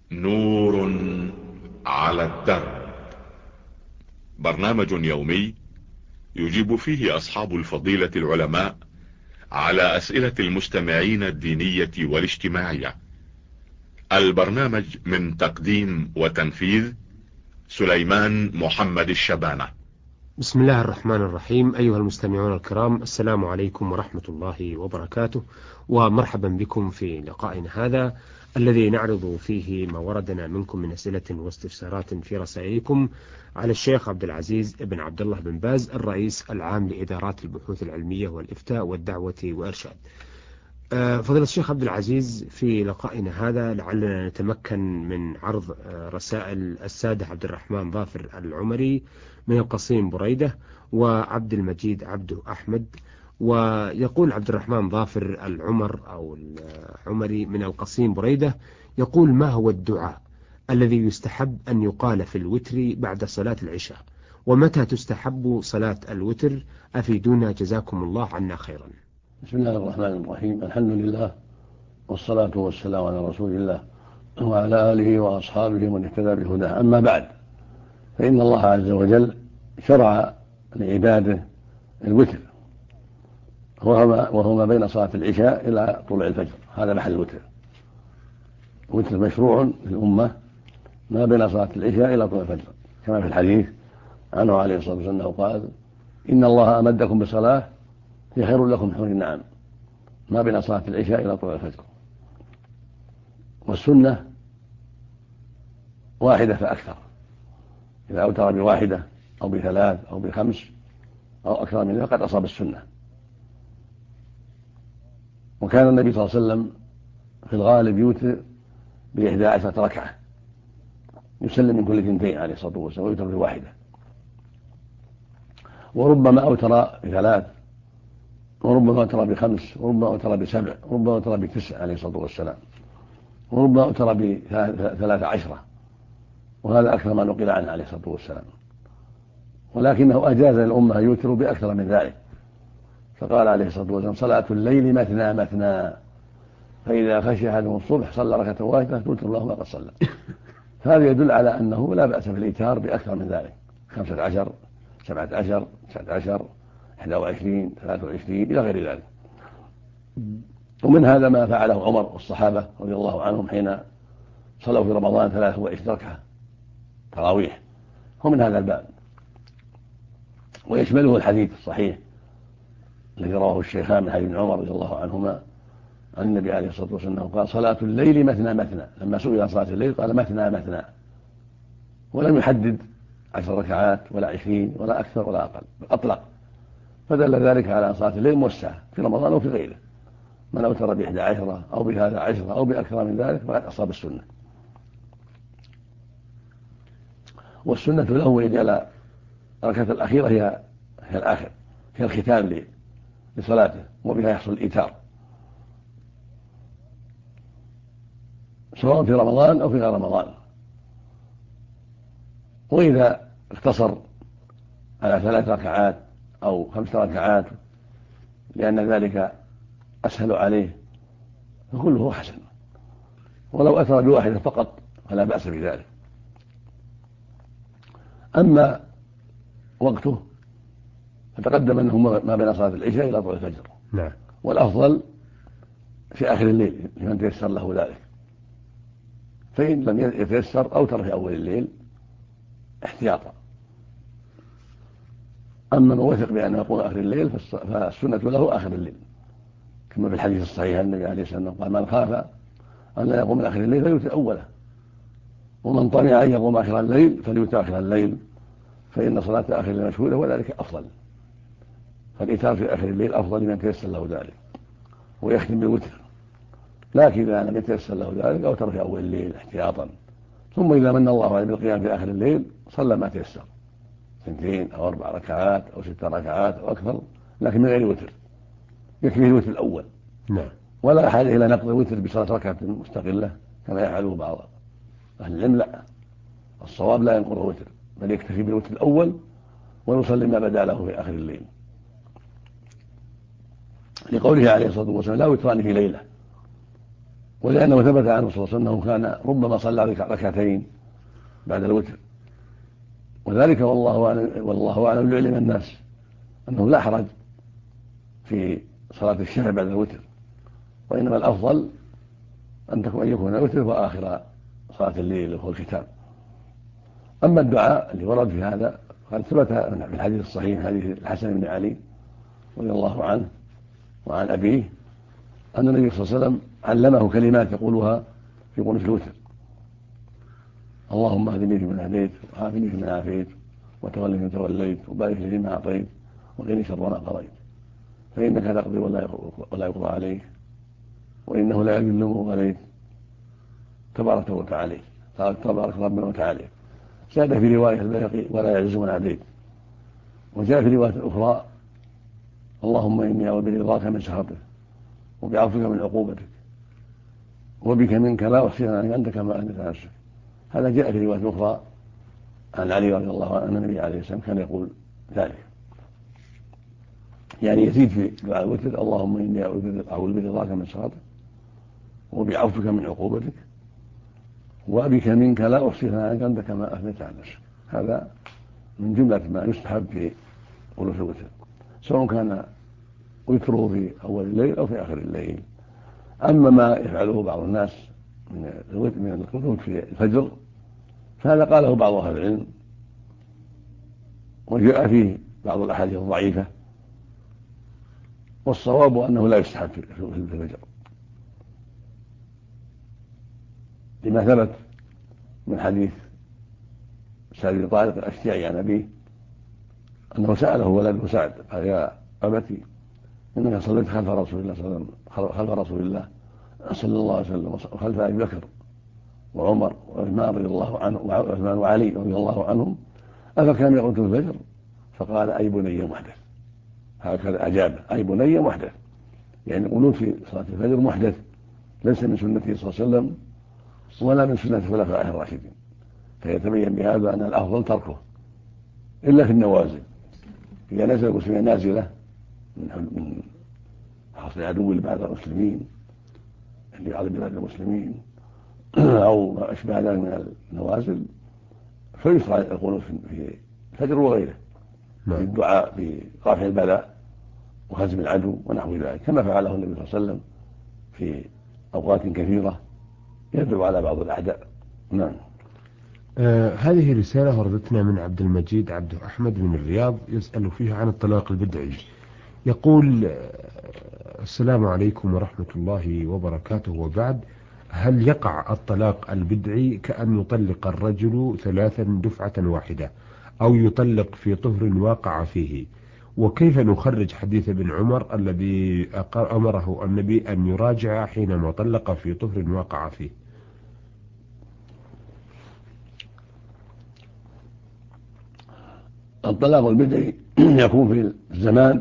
نور على الدرب. برنامج يومي يجيب فيه أصحاب الفضيلة العلماء على أسئلة المستمعين الدينية والاجتماعية. البرنامج من تقديم وتنفيذ سليمان محمد الشبانة. بسم الله الرحمن الرحيم. أيها المستمعون الكرام، السلام عليكم ورحمة الله وبركاته، ومرحبا بكم في لقائنا هذا الذي نعرض فيه ما وردنا منكم من أسئلة واستفسارات في رسائلكم على الشيخ عبد العزيز بن عبد الله بن باز، الرئيس العام لإدارات البحوث العلمية والإفتاء والدعوة وإرشاد. فضيلة الشيخ عبد العزيز، في لقائنا هذا لعلنا نتمكن من عرض رسائل السادة عبد الرحمن ظافر العمري من القصيم بريدة، وعبد المجيد عبده أحمد. ويقول عبد الرحمن ظافر العمر أو العمري من القصيم بريدة، يقول: ما هو الدعاء الذي يستحب أن يقال في الوتر بعد صلاة العشاء؟ ومتى تستحب صلاة الوتر؟ أفيدونا جزاكم الله عنا خيرا. بسم الله الرحمن الرحيم. الحمد لله، والصلاة والسلام على رسول الله وعلى آله وأصحابه من اهتدى بهداه. أما بعد، فإن الله عز وجل شرع لعباده الوتر، وهو ما بين صلاة العشاء إلى طلوع الفجر. هذا محل الوتر. الوتر مشروع للأمة ما بين صلاة العشاء إلى طلوع الفجر، كما في الحديث عنه عليه الصلاة والسلام قال: إن الله أمدكم بصلاة هي خير لكم حور النعم، ما بين صلاة العشاء إلى طلوع الفجر. والسنة واحدة فأكثر، إذا أوتر بواحدة أو بثلاث أو بخمس أو أكثر من ذلك قد أصاب السنة. وكان النبي صلى الله عليه وسلم في الغالب يوتر ب11 ركعة، يسلم من كل 2 عليه الصلاة والسلام، ويوتر بواحدة. وربما أوتر ب3، وربما أوتر ب5، وربما أوتر ب7، وربما أوتر ب9 عليه الصلاة والسلام، وربما أوتر ب13، وهذا أكثر ما نقل عنه عليه الصلاة والسلام. ولكنه أجاز للأمة يوتر بأكثر من ذلك، فقال عليه الصلاة والسلام: صلاة الليل مثنى مثنى، فإذا خشي أحدهم الصبح صلى ركعة واحدة توتر له ما قد صلى. فهذا يدل على أنه لا بأس بالإيتار بأكثر من ذلك: 15، 17، 19، 21، 23 إلى غير ذلك. ومن هذا ما فعله عمر والصحابة رضي الله عنهم حين صلوا في رمضان 23 ركعة تراويح، ومن هذا الباب. ويشمله الحديث الصحيح الذي رواه الشيخان من حديث عمر رضي الله عنهما عن النبي عليه الصلاة والسلام قال: صلاة الليل مثنى مثنى. لما سئل عن صلاة الليل قال: مثنى مثنى، ولم يحدد 10 ركعات ولا 20 ولا أكثر ولا أقل، بل أطلق. فدل ذلك على أن صلاة الليل موسعة في رمضان أو في غيره. من أوتر ب11 أو ب13 أو بأكثر من ذلك فقد أصاب السنة. والسنة له أن يجعل الركعة الأخيرة هي الآخر، هي الختام لصلاته، وبها يحصل الإيتار سواء في رمضان أو في غير رمضان. وإذا اقتصر على 3 ركعات أو 5 ركعات لأن ذلك أسهل عليه فكله حسن، ولو أتر بواحدة فقط فلا بأس بذلك. أما وقته فتقدم أنه ما بين صلاة العشاء إلى طلوع الفجر. نعم. والأفضل في آخر الليل لمن تيسر له ذلك، فإن لم يتيسر أوتر في أول الليل احتياطا. أما من وثق بأنه يقوم آخر الليل فالسنة له آخر الليل، كما في الحديث الصحيح النبي عليه الصلاة والسلام قال: من خاف أن لا يقوم آخر الليل فليوتر أوله، ومن طمع أن يقوم آخر الليل فليوتر آخر الليل، فإن صلاة آخر الليل مشهودة وذلك أفضل. فالإيتار في آخر الليل أفضل لمن تيسر له ذلك، ويختم بالوتر. لكن إذا لم يتيسر له ذلك أوتر في أول الليل احتياطا، ثم إذا من الله عليه بالقيام في آخر الليل صلى ما تيسر، 2 أو 4 ركعات أو 6 ركعات أو أكثر، لكن من غير وتر، يكفيه الوتر الأول. نعم. ولا حاجة إلى نقض الوتر بصلاة ركعة مستقلة كما يفعله بعض أهل العلم. لا، الصواب لا ينقض الوتر، بل يكتفي بالوتر الأول ويصلي ما بدا له في آخر الليل، لقوله عليه الصلاة والسلام: لا وتران في ليلة. ولأنه ثبت عنه صلى الله عليه وسلم أنه كان ربما صلى ركعتين بعد الوتر، وذلك والله أعلم لعلم الناس أنه لا حرج في صلاة الشفع بعد الوتر، وإنما الأفضل أن يكون الوتر هو آخر صلاة الليل وهو الختام. أما الدعاء اللي ورد في هذا قد ثبت في الحديث الصحيح حديث الحسن بن علي رضي الله عنه وعن أبيه أن النبي صلى الله عليه وسلم علمه كلمات يقولها في قنوت الوتر: اللهم اهدني فيمن هديت، وعافني فيمن عافيت، وتولني فيمن توليت، وبارك لي فيما أعطيت، وقني شر ما قضيت، فإنك تقضي ولا يقضى عليك، وإنه لا يذل من واليت، تبارك وتعالى. تبارك ربنا وتعالى. زاد في رواية البيهقي: ولا يعز من عاديت. وجاء في رواية أخرى: اللهم إني أعوذ برضاك من سخطك، وبعفوك من عقوبتك، وبك منك لا أحصي ثناء أنت كما أثنيت على نفسك. هذا جاء في رواية أخرى عن علي رضي الله عنه أن النبي عليه السلام كان يقول ذلك، يعني يزيد في دعاء الوتر: اللهم إني أعوذ برضاك من سخطك، وبعفوك من عقوبتك، وبك منك لا أحصي ثناء أنت كما أثنيت على نفسك. هذا من جملة ما يستحب في قنوت الوتر، سواء كان وتره في أول الليل أو في آخر الليل. أما ما يفعله بعض الناس من القنوت في الفجر فهذا قاله بعض أهل العلم، وجاء فيه بعض الأحاديث الضعيفة، والصواب أنه لا يستحب في الفجر، لما ثبت من حديث سعد بن طارق الأشجعي عن أبيه أنه سأله ولده سعد: قال يا أبتي إنك صليت خلف رسول الله صلى الله عليه وسلم وخلف أبي بكر وعمر وعثمان رضي الله عنه وعثمان وعلي رضي الله عنهم، أفكان يقنت الفجر؟ فقال: أي بني محدث. هكذا أجاب: أي بني محدث، يعني القنوت في صلاة الفجر محدث، ليس من سنته صلى الله عليه وسلم ولا من سنة خلفائه الراشدين، فيتبين بهذا أن الأفضل تركه إلا في النوازل، إذا نزل المسلمين نازلة من حصر عدو لبعض المسلمين لبعض بلاد المسلمين أو ما أشبه ذلك من النوازل، فيشرع القنوت في الفجر وغيره في الدعاء برفع البلاء وهزم العدو ونحو ذلك، كما فعله النبي صلى الله عليه وسلم في أوقات كثيرة يدعو على بعض الأعداء. نعم. هذه رسالة وردتنا من عبد المجيد عبد أحمد من الرياض، يسأل فيها عن الطلاق البدعي. يقول: السلام عليكم ورحمة الله وبركاته، وبعد، هل يقع الطلاق البدعي كأن يطلق الرجل 3 دفعة واحدة، أو يطلق في طهر واقع فيه؟ وكيف نخرج حديث ابن عمر الذي أمره النبي أن يراجع حينما طلق في طهر واقع فيه؟ الطلاق البدعي يكون في الزمان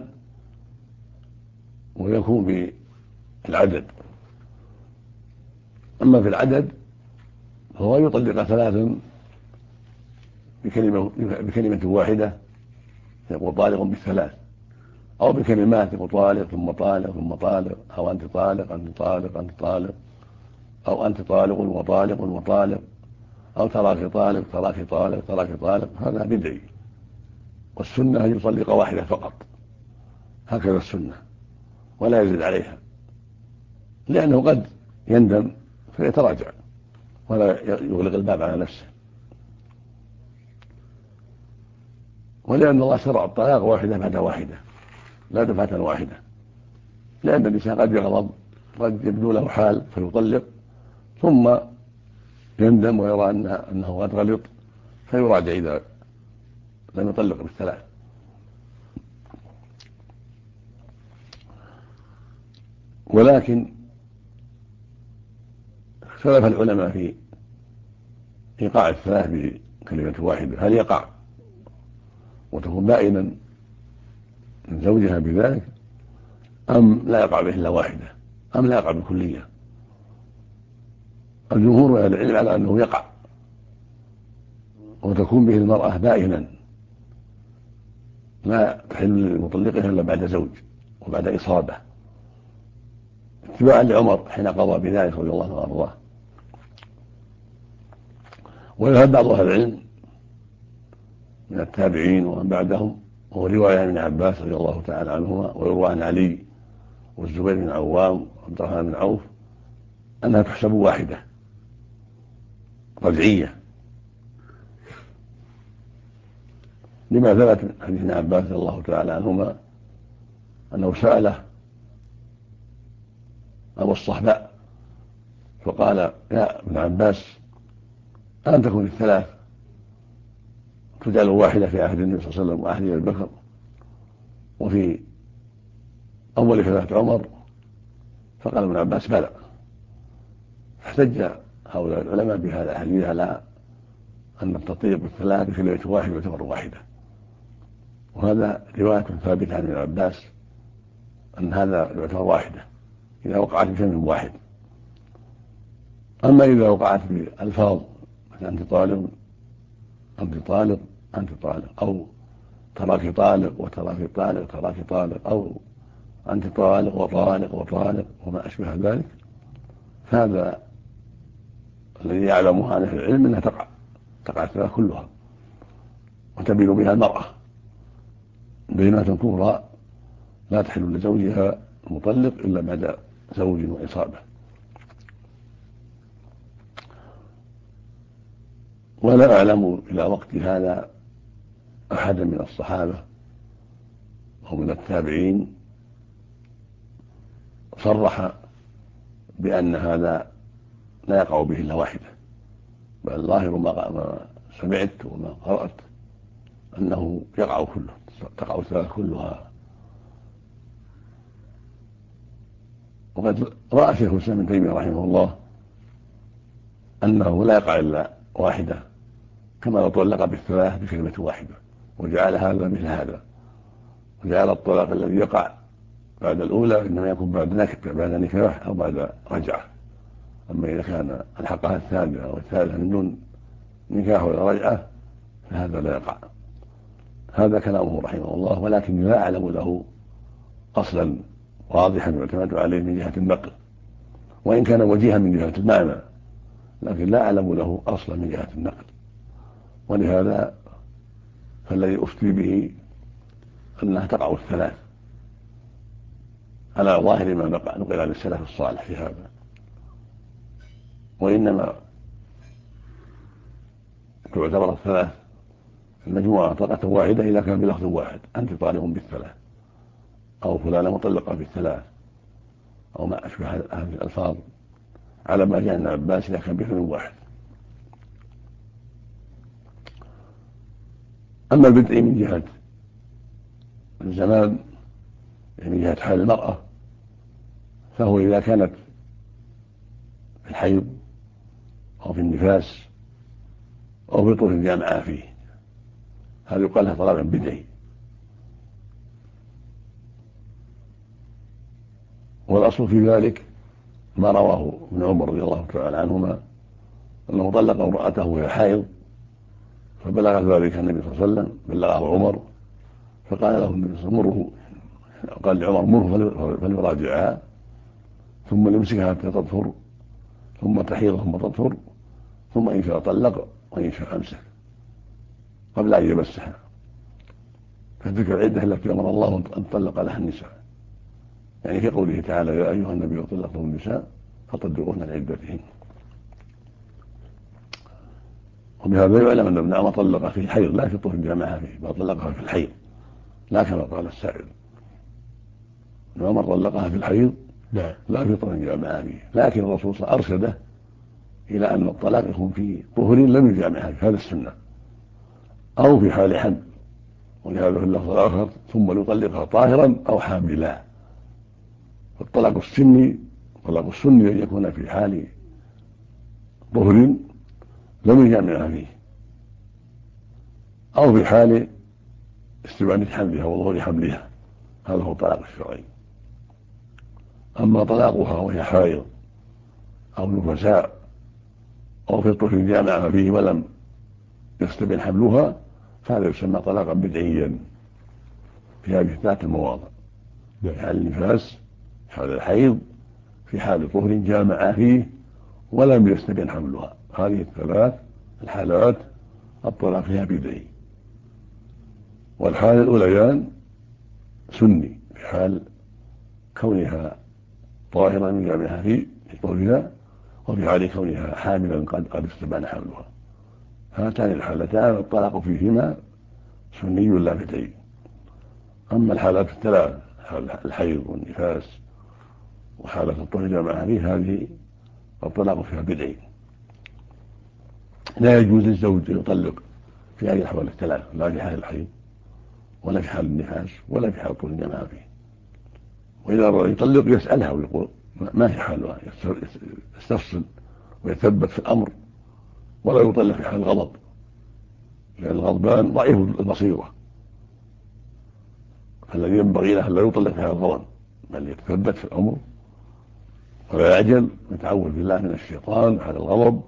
ويكون في العدد. أما في العدد فهو يطلق 3 بكلمة واحدة، يقول طالق ب3، أو بكلمات يقول طالق ثم طالق ثم طالق، أو أنت طالق أنت طالق أنت طالق، أو أنت طالق وطالق وطالق، أو تراك طالق تراك طالق تراك طالق. هذا بدعي، والسنة أن يطلق واحدة فقط، هكذا السنة، ولا يزيد عليها، لأنه قد يندم فيتراجع ولا يغلق الباب على نفسه، ولأن الله شرع الطلاق واحدة بعد واحدة لا دفعة واحدة، لأن الإنسان قد يغضب، قد يبدو له حال فيطلق ثم يندم ويرى أنه قد غلط فيراجع إذا لم يطلق ب3. ولكن اختلف العلماء في إيقاع 3 بكلمة واحدة، هل يقع وتكون بائنا من زوجها بذلك، أم لا يقع به إلا واحدة، أم لا يقع بالكلية؟ الجمهور من العلم على أنه يقع وتكون به المرأة بائنا لا تحل لمطلقها إلا بعد زوج وبعد إصابة اتباعا لعمر حين قضى بذلك رضي الله عنه وارضاه. وذهب بعض اهل العلم من التابعين ومن بعدهم، وهو روايه عن ابن عباس رضي الله تعالى عنهما، ويروى عن علي والزبير بن عوام وعبد الرحمن بن عوف، انها تحسب واحده رجعيه، لما ثبت من حديث ابن عباس رضي الله تعالى عنهما انه سأله ابو الصحباء فقال: يا ابن عباس، ألم تكن الثلاث تجعل واحدة في عهد النبي صلى الله عليه وسلم وعهد أبي بكر وفي أول خلافة عمر؟ فقال ابن عباس: بلى. فاحتج هؤلاء العلماء بهذا الحديث على أن التطيب بالثلاث في ليلة واحد يعتبر واحدة، وهذا رواية ثابتة عن ابن عباس أن هذا يعتبر واحدة إذا وقعت بشيء واحد. أما إذا وقعت بألفاظ مثل أنت طالق أنت طالق أنت طالق، أو تراك طالق وتراك طالق تراك طالق، أو أنت طالق وطالق وطالق وما أشبه ذلك، فهذا الذي يعلمه عن أهل العلم أنها تقع الثلاث كلها وتبين بها المرأة، بينة كبرى لا تحل لزوجها المطلق إلا بعد زوج وإصابة. ولا أعلم إلى وقت هذا أحدا من الصحابة أو من التابعين صرح بأن هذا لا يقع به إلا واحدة، بل ظاهر ما سمعت وما قرأت أنه يقع كله، تقع الثلاث كلها. وقد رأى شيخ الإسلام ابن تيمية رحمه الله أنه لا يقع إلا واحدة، كما لو طلق بالثلاث بكلمة واحدة، وجعل هذا مثل هذا، وجعل الطلاق الذي يقع بعد الأولى إنما يكون بعد نكاح أو بعد رجعة. أما إذا كان الحقها الثانية أو الثالثة من دون نكاح ولا رجعة فهذا لا يقع. هذا كلامه رحمه الله، ولكن لا أعلم له أصلا واضحا يعتمد عليه من جهة النقل، وإن كان وجيها من جهة المعنى، لكن لا أعلم له أصلا من جهة النقل. ولهذا فالذي أفتي به أنها تقع الثلاث على ظاهر ما نقل عن السلف الصالح في هذا، وإنما تعتبر الثلاث المجموعة طلقة واحدة إذا كان بلفظ واحد: أنت طالق بالثلاث، أو فلانة مطلقة بالثلاث، أو ما أشبه هذه الألفاظ، على ما جاء ابن عباس إذا كان بلفظ واحد. أما البدء من جهة الزمان، يعني من جهة حال المرأة، فهو إذا كانت في الحيض أو في النفاس أو في طهر الجامعة فيه، هذا يقال لها طلاق بدعي. والأصل في ذلك ما رواه ابن عمر رضي الله تعالى عنهما أنه طلق امرأته وهي حائض، فبلغ ذلك النبي صلى الله عليه وسلم، بلغه عمر، فقال له النبي صلى الله عليه وسلم: قال لعمر: مره فليراجعها، ثم يمسكها حتى تطهر، ثم تحيض ثم تطهر، ثم إن شاء طلق وإن شاء أمسك قبل أن يمسها. فتلك العدة التي أمر الله أن تطلق لها النساء، يعني في قوله تعالى: يا أيها النبي طلقتم النساء فطلقوهن لعدتهن. وبهذا يعلم أن ابن عمر طلق في الحيض لا في طهر الجامعة فيه، بل طلقها في الحيض، لا كما قال السائل. ابن عمر طلقها في الحيض لا في طهر الجامعة فيه، لكن الرسول صلى الله عليه وسلم أرشده إلى أن الطلاق يكون في طهر لم يجامعها، هذا السنة، أو في حال حمل، ولهذا في اللفظ الآخر: ثم يطلقها طاهرا أو حاملا. فالطلاق السني طلاق السني أن يكون في حال طهر لم يجامعها فيه، أو في حال استبانة حملها وظهور حملها، هذا هو الطلاق الشرعي. أما طلاقها وهي حائض أو نفساء أو في طهر جامعها فيه ولم يستبن حملها، فهذا يسمى طلاقا بدعيا في هذه الثلاث المواضع: في حال النفاس، في حال الحيض، في حال طهر جامع فيه ولم يستبن حملها. هذه الثلاث الحالات الطلاق فيها بدعي. والحال الأوليان سني في حال كونها طاهرا من جامعها في طهرها، وفي حال كونها حاملا قد استبان حملها. هاتان الحالتان الطلاق فيهما سني لا بدعي. أما الحالات الثلاث، الحيض والنفاس وحالة الطهر جامعها فيه، هذه الطلاق فيها بدعي. لا يجوز للزوج أن يطلق في هذه الأحوال الثلاث، لا في حال الحيض ولا في حال النفاس ولا في حال الطهر جامعها فيه. وإذا أراد يطلق يسألها ويقول ما في حالها، يستفصل ويثبت في الأمر، ولا يطلق في حال الغضب، لأن الغضبان ضعيف البصيرة، فالذي ينبغي له لا يطلق في حال الغضب، بل يتثبت في الأمر ولا يعجل، يتعوذ بالله من الشيطان حال الغضب.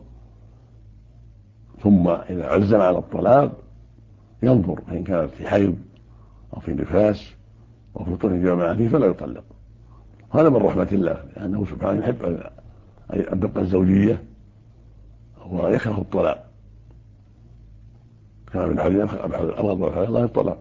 ثم إذا عزم على الطلاق ينظر إن كانت في حيض أو في نفاس أو في طهر جامعها فيه فلا يطلق. هذا من رحمة الله، لأنه سبحانه يحب أن تبقى الزوجية ويكره الطلاق، كما في الحديث الأبغض والحلال الله الطلاق.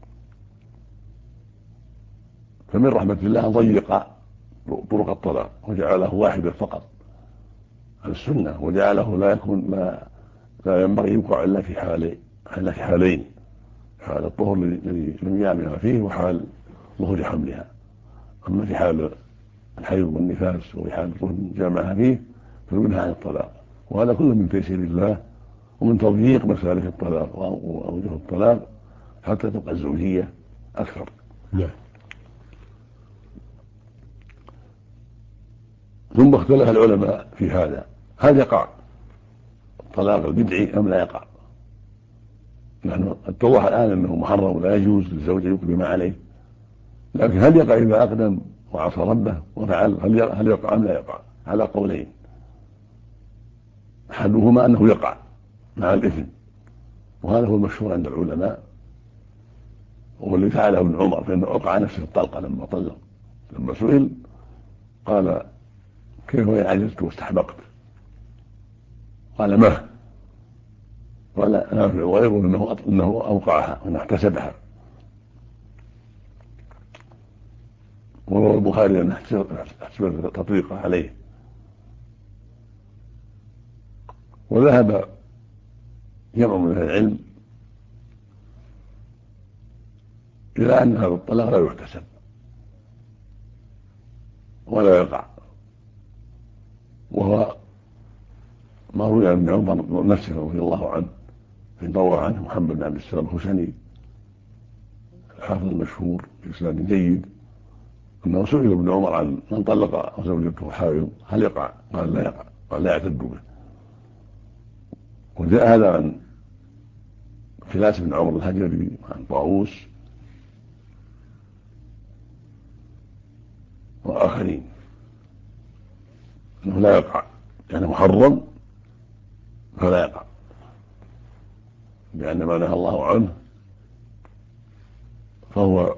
فمن رحمة الله أن ضيق طرق الطلاق وجعله واحدة فقط على السنة، وجعله لا ينبغي يوقع إلا في حالين: حال الطهر الذي لم يعملها فيه، وحال ظهور حملها. أما في حال الحيض والنفاس وفي حال الطهر جامعها فيه فينهى عن الطلاق. وهذا كله من تيسير الله ومن تضييق مسالك الطلاق وأوجه الطلاق حتى تبقى الزوجية أكثر. نعم. ثم اختلف العلماء في هذا: هل يقع الطلاق البدعي أم لا يقع؟ نحن اتضح الآن أنه محرم ولا يجوز للزوج أن يقدم عليه، لكن هل يقع إذا أقدم وعصى ربه وفعل؟ هل يقع أم لا يقع؟ على قولين: أحدهما أنه يقع مع الإثم، وهذا هو المشهور عند العلماء، والذي فعله ابن عمر، فإنه أوقع نفسه الطلقة لما طلق. لما سئل قال: كيف وإن عجزت واستحبقت؟ قال: ما قال نافع وغيره انه اوقعها وانه احتسبها. وروى البخاري انه احتسب التطبيق عليه. وذهب جمع من العلم الى ان هذا الطلاق لا يحتسب ولا يقع، وهو ما روي عن ابن عمر نفسه رضي الله عنه، روى عنه محمد بن عبد السلام الخشني الحافظ المشهور بإسناد جيد أنه سئل ابن عمر عن من طلق زوجته حائض هل يقع؟ قال: لا يقع، قال: لا يعتد به. وجاء هذا عن خلاس بن عمر الهجري وعن طاووس وآخرين أنه لا يقع، يعني محرم فلا يقع، لأن ما نهى الله عنه فهو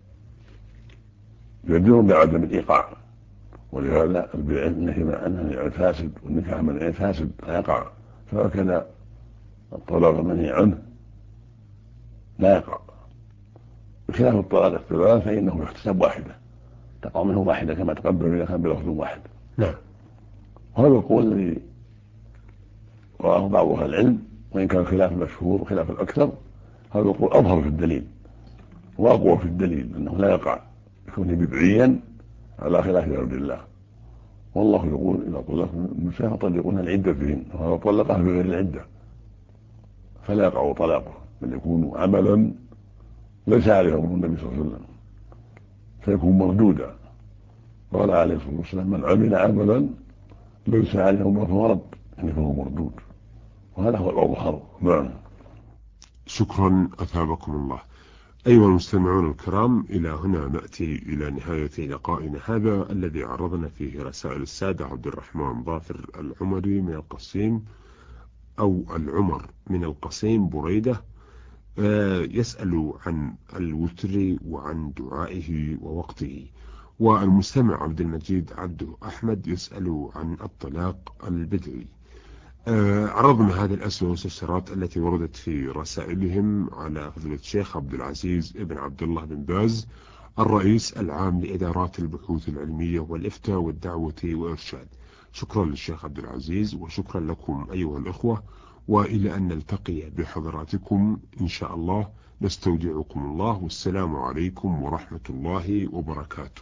يدل بعدم الإيقاع. ولهذا النهي فاسد، والنكاح منهي فاسد لا يقع، فهكذا الطلاق المنهي عنه لا يقع. بخلاف الطلاق الثلاث فإنه يحتسب واحدة، تقع منه واحدة كما تقدم إذا كان بلفظ واحد. نعم. وهذا القول الذي رواه بعض أهل العلم، وإن كان خلاف المشهور وخلاف الأكثر، هذا القول أظهر في الدليل وأقوى في الدليل أنه لا يقع يكون بدعيا على خلاف أمر الله. والله يقول: إذا طلقتم النساء فطلقوهن لعدتهن، وهذا طلقها بغير العدة فلا يقع طلاقه، بل يكون عملا ليس عليه أمر النبي صلى الله عليه وسلم فيكون مردودا. قال عليه الصلاة والسلام: من عمل عملا ليس عليه أمر فهو رد، يعني فهو مردود. وهذا هو الأظهر. نعم. شكرا أثابكم الله. أيها المستمعون الكرام، إلى هنا نأتي إلى نهاية لقائنا هذا الذي عرضنا فيه رسائل السادة عبد الرحمن ظافر العمري من القصيم، أو العمر من القصيم بريدة، يسأل عن الوتر وعن دعائه ووقته، والمستمع عبد المجيد عبده أحمد يسأل عن الطلاق البدعي. عرضنا هذه الأسئلة والاستفسارات التي وردت في رسائلهم على فضيلة الشيخ عبد العزيز ابن عبد الله بن باز الرئيس العام لإدارات البحوث العلمية والإفتاء والدعوة والإرشاد. شكرا للشيخ عبد العزيز وشكرا لكم أيها الأخوة، وإلى أن نلتقي بحضراتكم إن شاء الله. نستودعكم الله، والسلام عليكم ورحمة الله وبركاته.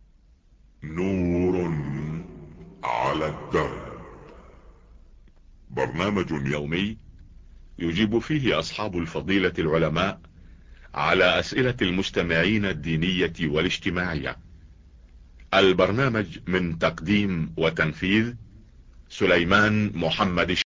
نور على الدرب، برنامج يومي يجيب فيه أصحاب الفضيلة العلماء على أسئلة المستمعين الدينية والاجتماعية. البرنامج من تقديم وتنفيذ سليمان محمد